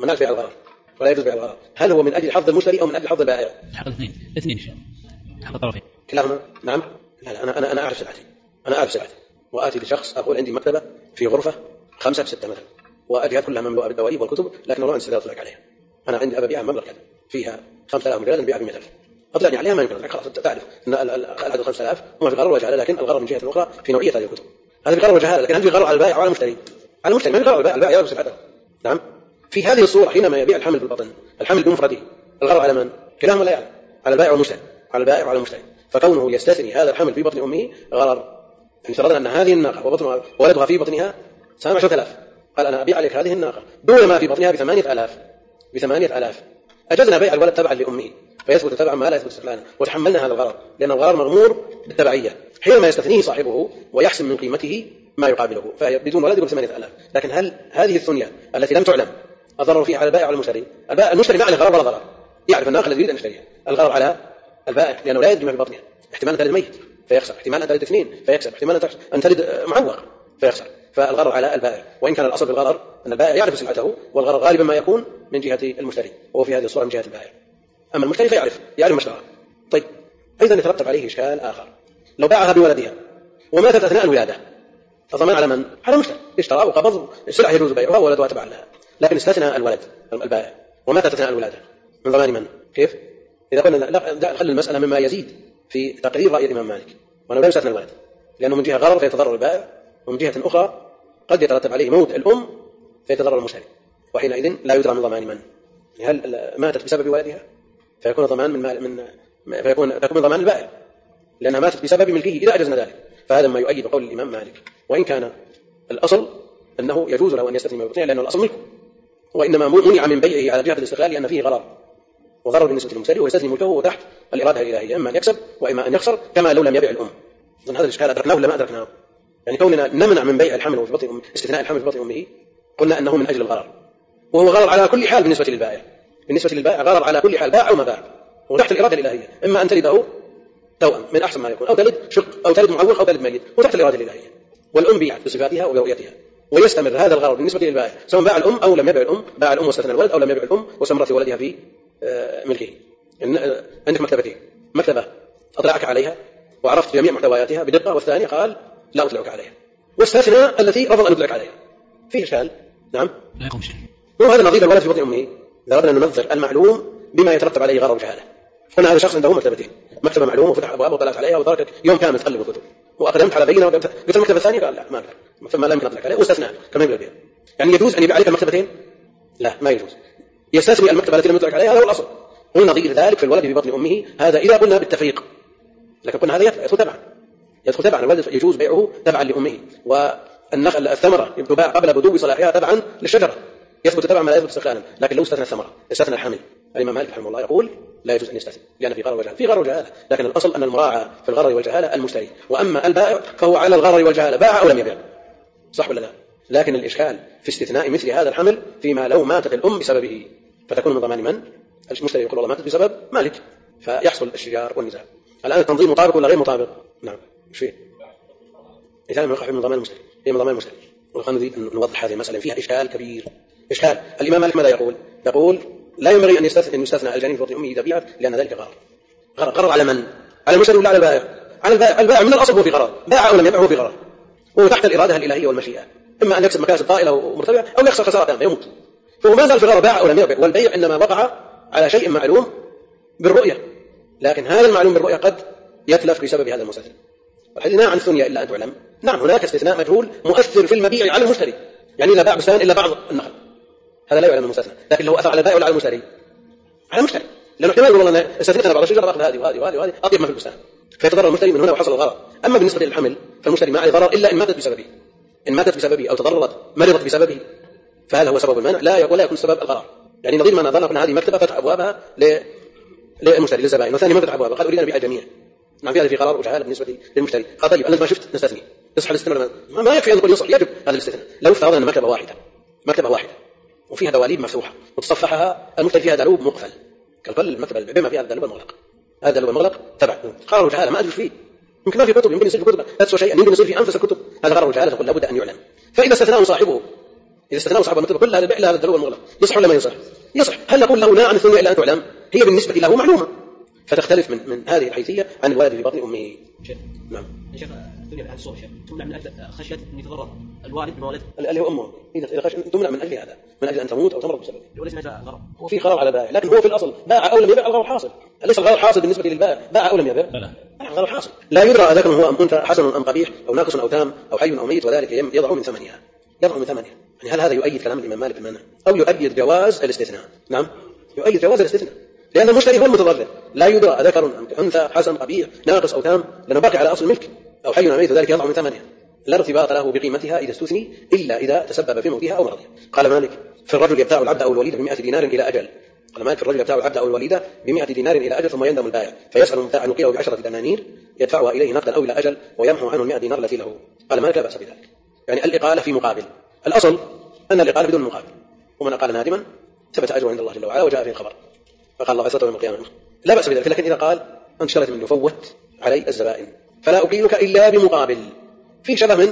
ولا يجوز بيع الغرر؟ هل هو من أجل حظ المشتري أو من أجل حظ البائع؟ الاثنين حظ الطرفين كلاهما. نعم. لا أنا أعرف سلعتي وآتي لشخص أقول عندي مكتبة في غرفة 5 6 مثلا، وأجهات كلها مملوءة بالدواليب والكتب، لكن الله أنسى أطلق عليها. أنا عندي أبيعها مبلغ كذا فيها 5000 مجلد نبيعها ب100,000، أطلعني عليها ما يمكن. خلاص تعرف أن العدد 5000 وما في غرر وجهالة، لكن الغرر من جهة أخرى في نوعية هذه الكتب. هذا في غرر وجهالة، لكن هل في غرر على البائع وعلى المشتري؟ على المشتري ما في غرر، البائع يعرف سلعته. نعم. في هذه الصورة حينما يبيع الحمل بالبطن الحمل بمفرده الغرر على من؟ كلاهما لا يعلم، على البائع والمشتري، على البائع وعلى المشتري. فكونه يستثني هذا الحمل في بطن أمه غرر. يعني فرضنا أن هذه الناقة وبطنها ولدها في بطنها 10,000، قال أنا أبيع عليك هذه الناقة دون ما في بطنها ب8,000، أجزنا بيع الولد تبعا لأمه فيثبت تبعا ما لا يثبت استقلالا، وتحملنا هذا الغرر لأن الغرر مغمور بالتبعية حينما يستثنيه صاحبه ويحسم من قيمته ما يقابله، فبدون ولد يقول 8,000. لكن هل هذه الثنيا التي لم تعلم الضرر فيها على البائع وعلى المشتري؟ المشتري ما عليه غرر ولا ضرر، يعرف الناقة الذي يريد أن يشتريها. الغرر على البائع لأنه لا يدري ما في بطنها، احتمال أن تلد ميت فيخسر، احتمال أن تلد 2 فيكسب، احتمال أن تلد معوق فيخسر. فالغرر على البائع، وإن كان الأصل بالغرر أن البائع يعرف سلعته، والغرر غالبا ما يكون من جهة المشتري، وهو في هذه الصورة من جهة البائع. أما المشتري فيعرف ما اشترى. طيب أيضا يترتب عليه إشكال آخر، لو باعها بولدها وماتت أثناء الولادة فضمان على من؟ على المشتري، اشترى وقبض السلعة يجوز بيعها وولدها تبع لها، لكن استثنى الولد البائع وماتت أثناء الولادة من ضمان من؟ كيف؟ إذا قلنا خلي المسألة مما يزيد في تقرير رأي الإمام مالك، وأنه لا يستثنى الولد لأنه من جهة غرر فيتضرر البائع، ومن جهة أخرى قد يترتب عليه موت الأم فيتضرر المشتري، وحينئذ لا يدرى من ضمان من، هل ماتت بسبب ولدها فيكون ضمان فيكون من ضمان البائع لأنها ماتت بسبب ملكه إذا أجزنا ذلك. فهذا ما يؤيد قول الإمام مالك، وإن كان الأصل أنه يجوز له أن يستثني ويبطيع لأنه الأصل ملكه، وإنما منع من بيعه على جهة الاستغلال لأن فيه غرر وضرر بالنسبة للمشتري، ويستثني ملكه تحت الإرادة الإلهية، إما أن يكسب وإما أن يخسر، كما لو لم يبيع الأم. هذا الإشكال أدركناه ولا ما أدركناه؟ يعني كوننا نمنع من بيع الحمل وفي بطن استثناء الحمل في بطن أمه قلنا أنه من أجل الغرر، وهو غرر على كل حال بالنسبة للبائع غرر على كل حال، باع أو ما باع، وتحت الإرادة الإلهية، إما أن تلده توأم من أحسن ما يكون، أو تلد شق، أو تلد معوق، أو تلد ميت، وتحت الإرادة الإلهية. والأم بيعت بصفاتها وبرؤيتها، ويستمر هذا الغرر بالنسبة للبائع سواء باع الأم أو لم يبيع الأم، باع الأم واستثنى الولد، أو لم يبيع الأم واستمرت ولدها في ملكه. عندك مكتبتين، مكتبة أطلعك عليها وعرفت جميع محتوياتها بدقة، والثانية قال لا أطلعك عليها، واستثنى التي رفض أن أطلعك عليها، فيه إشكال. نعم، لا يقوم شيء. وهذا نظير الولد في بطن أمه. إذا أردنا أن ننظر المعلوم بما يترتب عليه غرر جهاله، قلنا هذا شخص عنده مكتبتين، مكتبة معلومة وفتح أبواب وطلعت عليها وتركك يوم كامل تقلب الكتب، وأقدمت على بينة قلت المكتبة الثانية قال لا ما أقدر، ما لا يمكن أطلعك عليه، واستثنى كما يقول بها. يعني يجوز أن يبيع عليك المكتبتين؟ لا، ما يجوز، يستثني المكتبة التي لم يطلق عليها، هذا هو الأصل. ونظير ذلك في الولد في بطن أمه، هذا إذا قلنا بالتفريق، لكن قلنا هذا يدخل تبعا، الولد يجوز بيعه تبعا لأمه، والنخل الثمرة تباع قبل بدو صلاحها تبعا للشجرة، يثبت تبعا ما لا يثبت استقلالا. لكن لو استثنى الثمرة، استثنى الحمل، الإمام مالك رحمه الله يقول لا يجوز أن يستثني، لأن في غرر وجهالة، لكن الأصل أن المراعى في الغرر والجهالة المشتري، وأما البائع فهو على الغرر والجهالة، باع أو لم يبيع، صح ولا لا؟ لكن الإشكال في استثناء مثل هذا الحمل فيما لو ماتت الأم بسببه، فتكون من ضمان من؟ المشتري يقول والله ماتت بسبب مالك، فيحصل الشجار والنزاع. الآن التنظيم مطابق ولا غير مطابق؟ نعم، ايش فيه؟ إذا لم يقع من ضمان المشتري، هي من ضمان المشتري. ونحن نريد أن نوضح هذه المسألة، فيها إشكال كبير. إشكال الإمام مالك ماذا يقول؟ يقول لا ينبغي أن يستثنى الجنين في بطن أمه إذا بيعت، لأن ذلك غرر على من؟ على المشتري ولا على البائع؟ على البائع. البائع من الأصل هو في غرر، باع أو لم يبيع هو في غرر، وهو تحت الإرادة الإلهية والمشيئة، إما أن يكسب مكاسب طائلة ومرتفعة أو يخسر خسارة تامة يموت، فهو ما زال في غرر، باع أو لم يبيع. والبيع إنما وقع على شيء معلوم بالرؤية، لكن هذا المعلوم بالرؤية قد يتلف بسبب هذا المستثنى. والحديث عن الثنيا إلا أن تعلم، نعم هناك استثناء مجهول مؤثر في المبيع على المشتري، يعني لا باع بستان إلا بعض النخل، هذا لا يعلم المستثنى، لكن لو أثر على البائع ولا على المشتري؟ على المشتري، لأنه احتمال يقول والله استثنيت أنا بعض الشجرة أخذ هذه وهذه وهذه وهذه أطيب ما في البستان، فيتضرر المشتري من هنا وحصل الغرر. أما بالنسبة للحمل فالمشتري ما عليه ضرر إلا إن ماتت بسببه، إن ماتت بسببه أو تضررت مرضت بسببه، فهذا هو سبب المنع، لا يكون سبب الغرر. يعني نظير ما نظرنا قلنا هذه مكتبة فتح أبوابها للمشتري للزبائن، والثاني ما فتح أبوابها قال أريد أن أبيع الجميع، نعم في هذا في غرر وجهالة بالنسبة للمشتري. قال طيب أنا ما شفت نستثني، يصح الاستثناء؟ ما يكفي أن نقول يصح، يجب هذا الاستثناء. لو افترضنا أن مكتبة واحدة وفيها دواليب مفتوحة وتصفحها المشتري فيها دلوب مقفل، كالفل المكتبة بما فيها الدلوب المغلق، هذا الدلوب المغلق تبع غرر وجهالة ما أدري فيه، يمكن ما في كتب، يمكن يصير في كتب لا تسوى شيئا، يمكن يصير في أنفس الكتب، هذا غرر وجهالة تقول لابد أن يعلم. فإذا استثناه صاحبه، إذا استثناه صاحب المكتبة كل هذا البيع هذا الدلوب المغلق، يصح ولا ما يصح؟ يصح. هل نقول له لا عن الثنيا إلا أن تعلم؟ هي بالنسبة له معلومة، فتختلف من هذه الحيثية عن الولد في بطن أمه. نعم. يا شيخ الدنيا بهذه الصورة شيخ تمنع من أجل خشية أن يتضرر الوالد بولده، اللي هو أمه، إذا تمنع من أجل هذا، من أجل أن تموت أو تمرض بسببه، وليس هذا غرر، وفي غرر على البائع، لكن هو في الأصل باع أو لم يبيع الغرر حاصل، ليس الغرر حاصل بالنسبة للبائع، باع أو لم يبيع الغرر حاصل، لا يدرى ذكر هو أم أنثى، حسن أم قبيح، أو ناقص أو تام، أو حي أو ميت، وذلك يضع من ثمنها. يعني هل هذا يؤيد كلام الإمام مالك المنع أو يؤيد جواز الاستثناء؟ نعم يؤيد جواز الاستثناء، لأن المشتري هو المتضرر، لا يدرى ذكر أم أنثى، حسن قبيح، ناقص أو تام، لأنه باقي على أصل الملك، أو حي أو ميت، وذلك يضع من ثمنها، لا ارتباط له بقيمتها إذا استثني إلا إذا تسبب في موتها أو مرضها. قال مالك في الرجل يبتاع العبد أو الوليد ب100 دينار إلى أجل. قال مالك في الرجل يبتاع العبد أو الوليدة ب100 دينار إلى أجل، ثم يندم البائع فيسأل المبتاع أن يقيله ب10 دنانير يدفعها إليه نقدا أو إلى أجل، ويمحو عنه 100 دينار التي له. قال مالك لا بأس بذلك، يعني الإقالة في مقابل، الأصل أن الإقالة بدون مقابل، ومن أقال نادما ثبت أجره عند الله جل وعلا وجاء في الخبر، فقال الله عزته يوم القيامة لا بأس بذلك. لكن إذا قال أنت اشتريت منه فوت علي الزبائن فلا أقيلك إلا بمقابل، في شبه من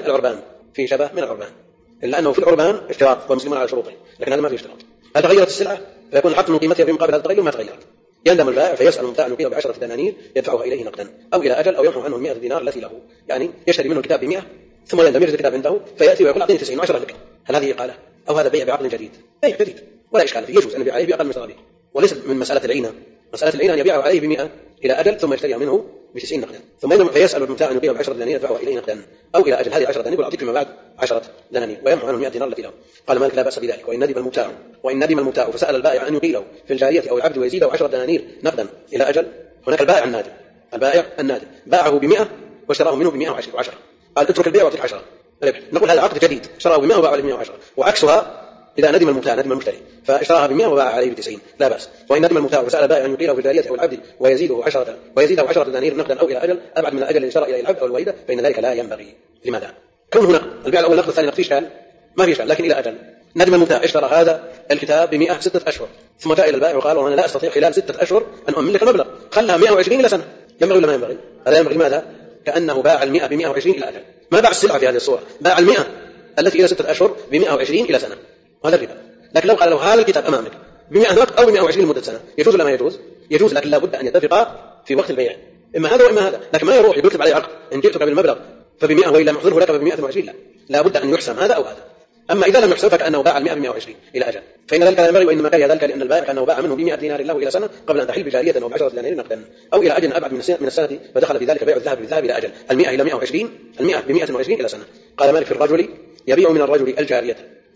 العربان، إلا أنه في العربان اشتراط والمسلمون على شروطه، لكن هذا ما في اشتراط. هل تغيرت السلعة فيكون الحق من قيمتها في مقابل هذا التغير؟ ما تغيرت. يندم البائع فيسأل المبتاع أن يقيله ب10 دنانير يدفعها إليه نقدا أو إلى أجل، أو يمحو عنه 100 دينار التي له، يعني يشتري منه الكتاب ب100 ثم يندم يجد الكتاب عنده فيأتي ويقول أعطيني 90 10 لك. هل هذه إقالة أو هذا بيع بعقد جديد؟ بيع جديد ولا إشكال فيه، يجوز أن يبيع عليه بأقل من شرابه، وليس من مسألة العينة مسألة العين أن يبيعه عليه ب100 إلى أجل ثم يشتريها منه ب90 نقدا، ثم فيسأل المبتاع أن يبيعه ب10 دنانير يدفعها إليه نقدا أو إلى أجل هذه 10 دنانير ويعطيك فيما بعد 10 دنانير ويمحو عنه 100 دينار التي له. قال مالك لا بأس بذلك وإن ندم المبتاع فسأل البائع أن يقيله في الجارية أو العبد ويزيده 10 دنانير نقدا إلى أجل. هناك البائع النادم باعه ب100 واشتراه منه ب110 قال اترك البيع واعطيك 10 ربح، نقول هذا عقد جديد، اشتراه ب100 وباعه عليه ب110. وعكسها إذا ندم المبتاع ندم المشتري فاشتراها ب100 وباع عليه ب90 لا بأس. وإن ندم المبتاع وسأل البائع أن يقيله في الجارية أو العبد ويزيده 10 دنانير نقدا أو إلى أجل أبعد من الأجل الذي اشترى إليه العبد أو الوليدة فإن ذلك لا ينبغي. لماذا؟ كون هنا البيع الأول نقد الثاني نقد إشكال ما في إشكال، لكن إلى أجل. ندم المبتاع اشترى هذا الكتاب ب100 6 أشهر ثم جاء إلى البائع وقال أنا لا أستطيع خلال 6 أشهر أن أملك المبلغ، خلها 120 إلى سنة، ينبغي ولا ما ينبغي؟ هذا ينبغي. ماذا؟ كأنه باع 100 ب120 إلى أجل، ما باع السلعة في هذه الصورة، باع 100 التي إلى 6 أشهر ب120 إلى سنة، هذا الربا. لكن لو قال له هذا الكتاب أمامك ب100 نقد أو ب120 لمدة سنة يجوز ولا ما يجوز؟ يجوز، لكن لا بد أن يتفقا في وقت البيع، إما هذا وإما هذا. لكن ما يروح يكتب عليه عقد إن جئتك بالمبلغ ف100 وإلا محضره لك ب120، لا بد أن يحسم هذا أو هذا. أما إذا لم يحسب فكأنه باع 100 ب120 إلى أجل فإن ذلك لا ينبغي، وإنما كره ذلك لأن البائع كأنه باع منه ب100 دينار له إلى سنة قبل أن تحل بجارية أو ب10 دنانير نقدا أو إلى أجل أبعد من السنة فدخل في ذلك بيع الذهب بالذهب إلى أجل 100 إلى 120 100 ب120 إلى سنة. قال مالك في الرجل يبيع من الرجل الجارية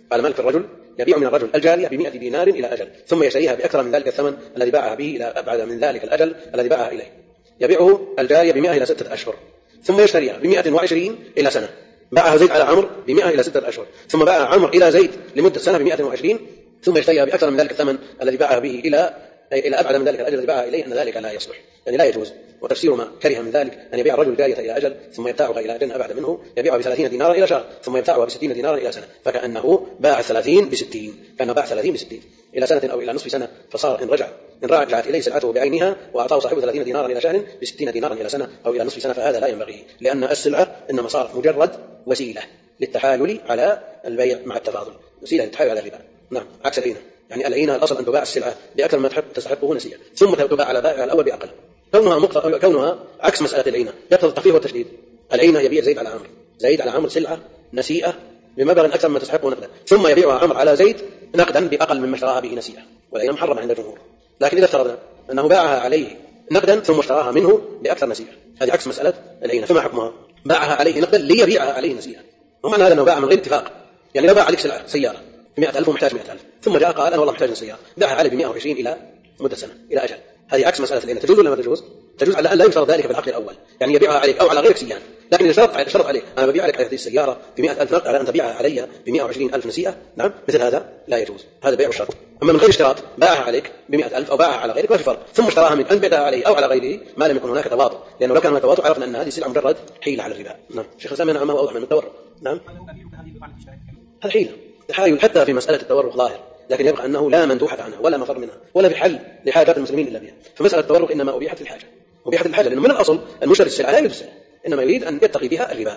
ب100 دينار إلى أجل ثم يشتريها بأكثر من ذلك الثمن الذي باعها به إلى أبعد من ذلك الأجل الذي باعها إليه. يبيعه الجارية ب100 إلى 6 أشهر ثم يشتريها ب120 إلى سنة. باعها زيد على عمرو ب100 إلى 6 أشهر ثم باع عمرو إلى زيد لمدة سنة ب120 ثم يشتريها بأكثر من ذلك الثمن الذي باعها به إلى أبعد من ذلك الأجل الذي باعها إليه، أن ذلك لا يصلح، يعني لا يجوز. وتفسير ما كره من ذلك أن يبيع الرجل جارية إلى أجل ثم يبتاعها إلى أجل أبعد منه، يبيعها ب30 دينارا إلى شهر ثم يبتاعها ب60 دينارا إلى سنة، فكأنه باع 30 ب60، كأنه باع 30 ب60 إلى سنة أو إلى نصف سنة. فصار إن رجعت إليه سلعته بعينها وأعطاه صاحبه 30 دينارا إلى شهر ب60 دينارا إلى سنة أو إلى نصف سنة فهذا لا ينبغي، لأن السلعة إنما صارت مجرد وسيلة للتحايل على البيع مع التفاضل، وسيلة للتحايل على الربا. نعم، عكس العينة، يعني العينة الأصل أن تباع السلعة بأكثر ما تستحقه نسيئة ثم تباع على بائع الأول بأقل. كونها عكس مسألة العينة يقتضي التخفيف والتشديد. العينة يبيع زيد على عمرو سلعة نسيئة بمبلغ أكثر ما تستحقه نقدا ثم يبيعها عمرو على زيد نقدا بأقل مما اشتراها به نسيئة، والعينة محرمة عند الجمهور. لكن إذا افترضنا أنه باعها عليه نقدا ثم اشتراها منه بأكثر نسيئة، هذه عكس مسألة العينة، فما حكمها؟ باعها عليه نقدا ليبيعها عليه نسيئة، ومعنى هذا أنه باع من غير اتفاق. يعني لو باع عليك سيارة ب100,000 ومحتاج 100,000 ثم جاء قال أنا والله محتاج سيارة، باعها عليه ب120 إلى مدة سنة إلى أجل، هذه عكس مسألة العينة. تجوز ولا ما تجوز؟ تجوز على أن لا يشترط ذلك في العقد الأول، يعني يبيعها عليك أو على غيرك سيان. لكن إذا شرط عليه أنا ببيع عليك هذه السيارة ب100,000 نقد على أن تبيعها علي ب120,000 نسيئة، نعم، مثل هذا لا يجوز، هذا بيع الشرط. أما من غير اشتراط باعها عليك ب100,000 أو باعها على غيرك ما في فرق، ثم اشتراها منك أنت بعتها عليه أو على غيره ما لم يكن هناك تواطؤ، لأنه لو كان هناك تواطؤ عرفنا أن هذه السلعة مجرد حيلة على الربا. نعم، شيخ الإسلام نعم، ما هو أوضح من التورق. نعم، هذا حيلة تحايل حتى في مسألة التورق ظاهر، لكن يبقى أنه لا مندوحة عنها ولا مفر منها ولا في حل لحاجات المسلمين إلا بها. فمسألة التورق إنما أبيحت الحاجة، لأنه من الأصل المشتري السلعة لا يريد السلعة، إنما يريد أن يتقي بها الربا.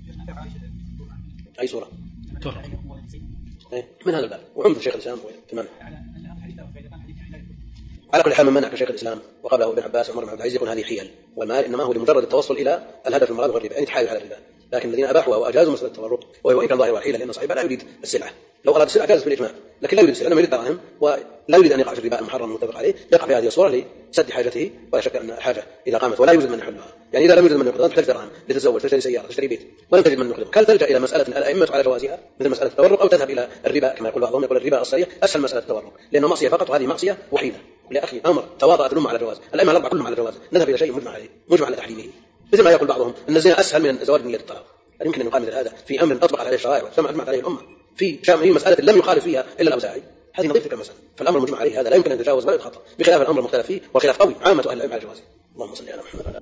أي صورة؟ من هذا الباب وعمد شيخ الإسلام في المنع. على كل حال من منع كشيخ الإسلام وقبله ابن عباس وعمر بن عبد العزيز يكون هذه حيل، والمال إنما هو لمجرد التوصل إلى الهدف المراد والربا، يعني تحايل على الربا. لكن الذين أباحوا وأجازوا مسألة التورق وإن كان ظاهر والحيلة لأن صاحبها لا يريد السلعة، لو أراد السلعة جاز بالإجماع، لكن لا يريد السلعة، إنما يريد دراهم ولا يريد أن يقع في الربا المحرم المتفق عليه، يقع في هذه الصورة لسد حاجته، ولا شك أن حاجة إذا قامت ولا يوجد من يحلها، يعني إذا لم يوجد من يقدر تحتاج دراهم لتتزوج، تشتري سيارة، تشتري بيت، ولم تجد من يقدر، هل تلجأ إلى مسألة الأئمة على جوازها مثل مسألة التورق، أو تذهب إلى الربا كما يقول بعضهم، يقول الربا الصريح أسهل مسألة التورق لأنه معصية فقط وهذه معصية وحيدة. يا أخي أمر تواضعت الأمة على جواز، الأئمة الأربعة كلهم على جواز، نذهب إلى شيء مجمع على تحريمه، مثل ما يقول بعضهم أن الزنا أسهل من زواج نية الطلاق. يمكن أن يقال مثل هذا في أمر أطبق عليه الشرائع وسمع أجمعت عليه الأمة، في مسألة لم يخالف فيها إلا الأوزاعي، هذه نظيف تلك المسألة، فالأمر المجمع عليه هذا لا يمكن أن يتجاوز ولا يتخطى، بخلاف الأمر المختلف فيه وخلاف قوي عامة أهل العلم على جوازه. اللهم صل على محمد.